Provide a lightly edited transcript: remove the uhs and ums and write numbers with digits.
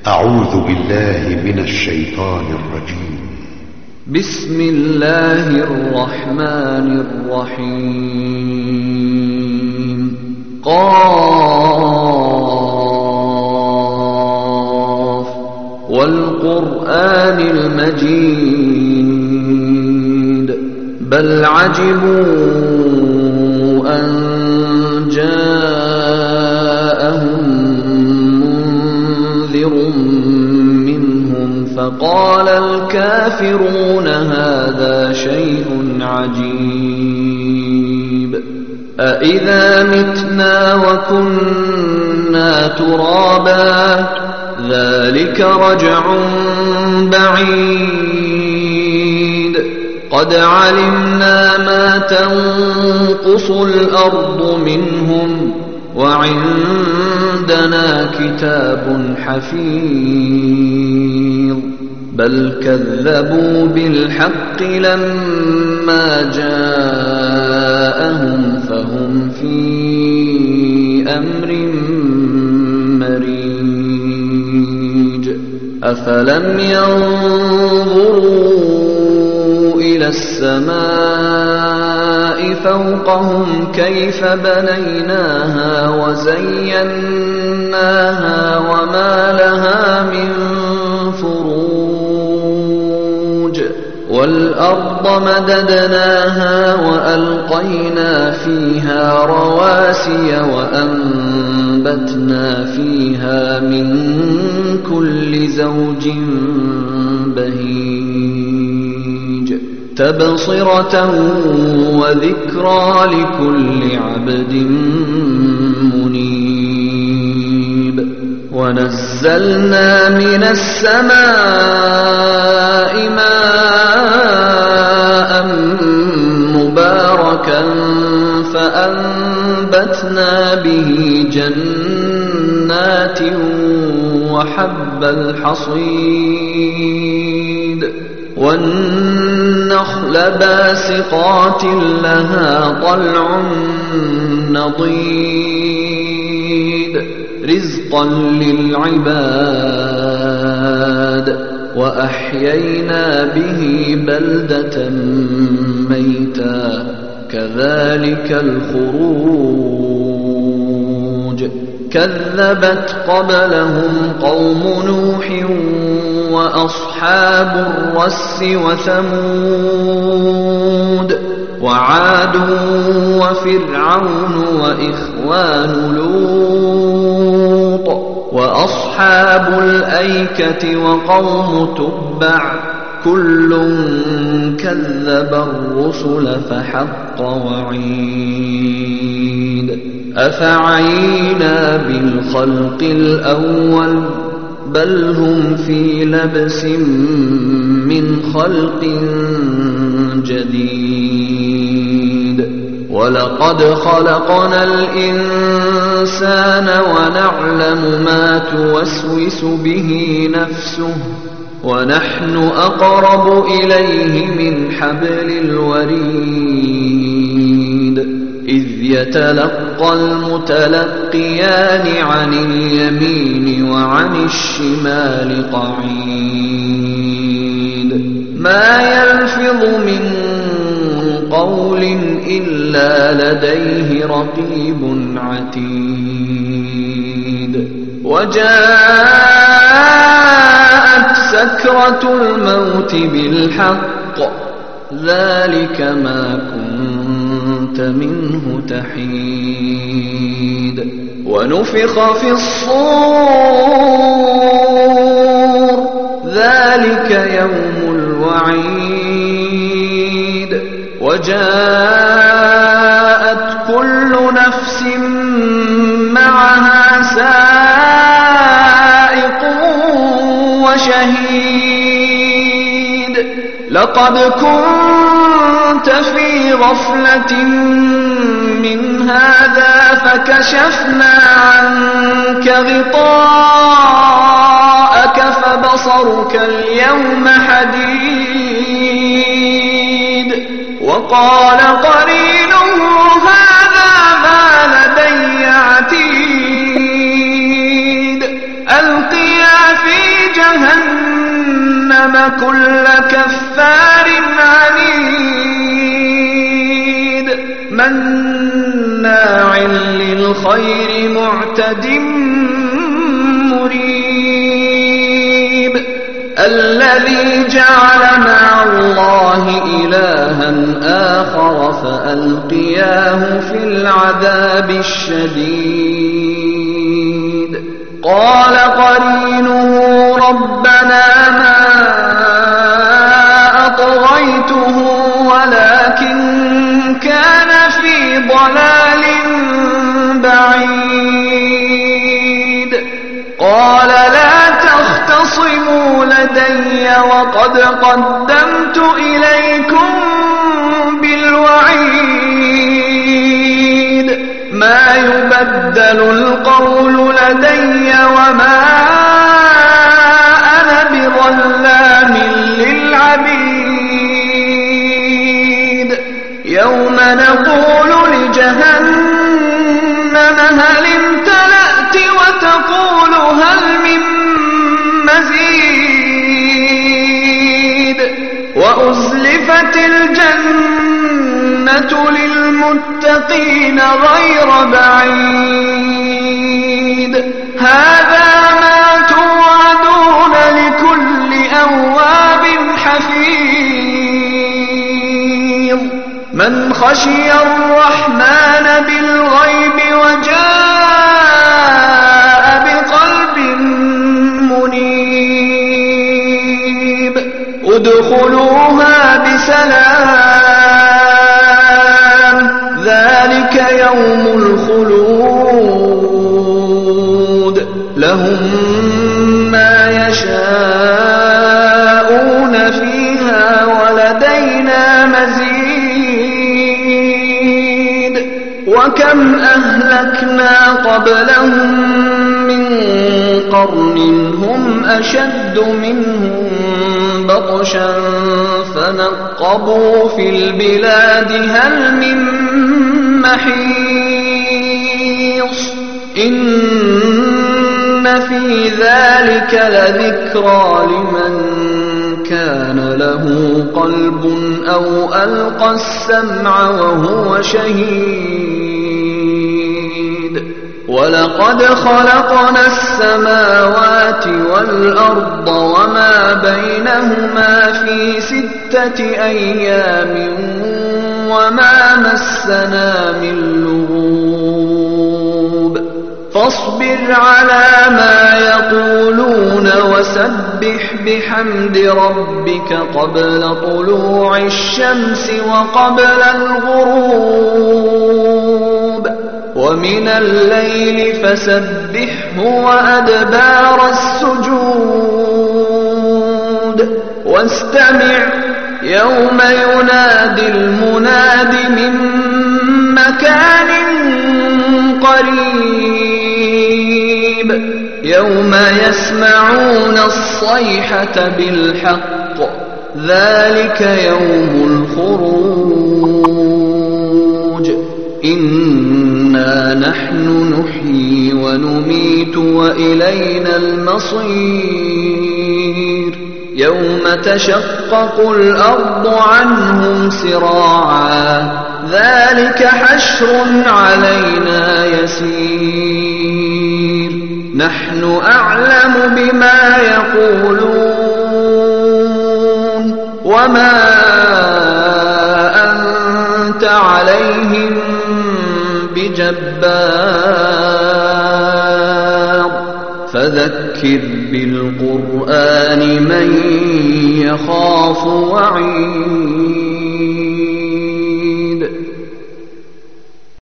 أعوذ بالله من الشيطان الرجيم. بسم الله الرحمن الرحيم. قاف والقرآن المجيد بل عجبوا أن جاءهم منذر منهم فقال الكافرون هذا شيء عجيب أإذا متنا وكنا ترابا ذلك رجع بعيد قد علمنا ما تنقص الأرض منهم وعندنا كتاب حفيظ بل كذبوا بالحق لما جاءهم فهم في أمر مريج أفلم ينظروا إلى السماء فوقهم كيف بنيناها وزيناها وما لها من فروج والأرض مددناها وألقينا فيها رواسي وأنبتنا فيها من كل زوج بهيج تبصرة وذكرى لكل عبد منيب ونزلنا من السماء ماء مباركا فأنبتنا به جنات وحب الحصيد والنخل باسقات لها طلع نضيد رزقا للعباد وأحيينا به بلدة ميتا كذلك الخروج كذبت قبلهم قوم نوح وأصحاب الرس وثمود وعاد وفرعون وإخوان لوط وأصحاب الأيكة وقوم تبع كل كذب الرسل فحق وعيد أفعينا بالخلق الأول بل هم في لبس من خلق جديد ولقد خلقنا الإنسان ونعلم ما توسوس به نفسه ونحن أقرب إليه من حبل الوريد إذ يتلقى المتلقيان عن اليمين وعن الشمال قعيد ما يلفظ من قول إلا لديه رقيب عتيد وجاءت سكرة الموت بالحق ذلك ما كنت منه تحيد ونفخ في الصور ذلك يوم الوعيد وجاءت كل نفس معها سائق وشهيد لقد كنت في غفلة من هذا فكشفنا عنك غطاءك فبصرك اليوم حديد وقال قرينه هذا ما لدي عتيد ألقيا في كل كفار عنيد مناع للخير معتد مريب الذي جعل مع الله إلها آخر فألقياه في العذاب الشديد قال قرينه ربنا ما أطغيته ولكن كان في ضلال بعيد قال لا تختصموا لدي وقد قدمت إليكم بالوعيد ما يبدل القول لدي وما أنا بظلام للعبيد يوم نقول لجهنم هل امتلأت وتقول هل من مزيد وأزلفت الجنة للمتقين غير بعيد هذا ما توعدون لكل أواب حفيظ من خشي الرحمن بالغيب وجاء بقلب منيب ادخلوها بسلام ذلك يوم الخلود لهم ما يشاءون فيها ولدينا مزيد وكم أهلكنا قبلهم من قرن هم أشد منهم بطشا فنقبوا في البلاد هل من محيص إن في ذلك لذكرى لمن كان له قلب أو ألقى السمع وهو شهيد ولقد خلقنا السماوات والأرض وما بينهما في 6 أيام وما مسنا من لغوب فاصبر على ما يقولون وسبح بحمد ربك قبل طلوع الشمس وقبل الغروب ومن الليل فسبحه وأدبار السجود واستمع يوم ينادي المناد من مكان قريب يوم يسمعون الصيحة بالحق ذلك يوم الخروج إنا نحن نحيي ونميت وإلينا المصير يوم تشقق الأرض عنهم سراعا ذلك حشر علينا يسير نحن أعلم بما يقولون وما أنت عليهم بجبار فذكر بالقرآن من يخاف وعيد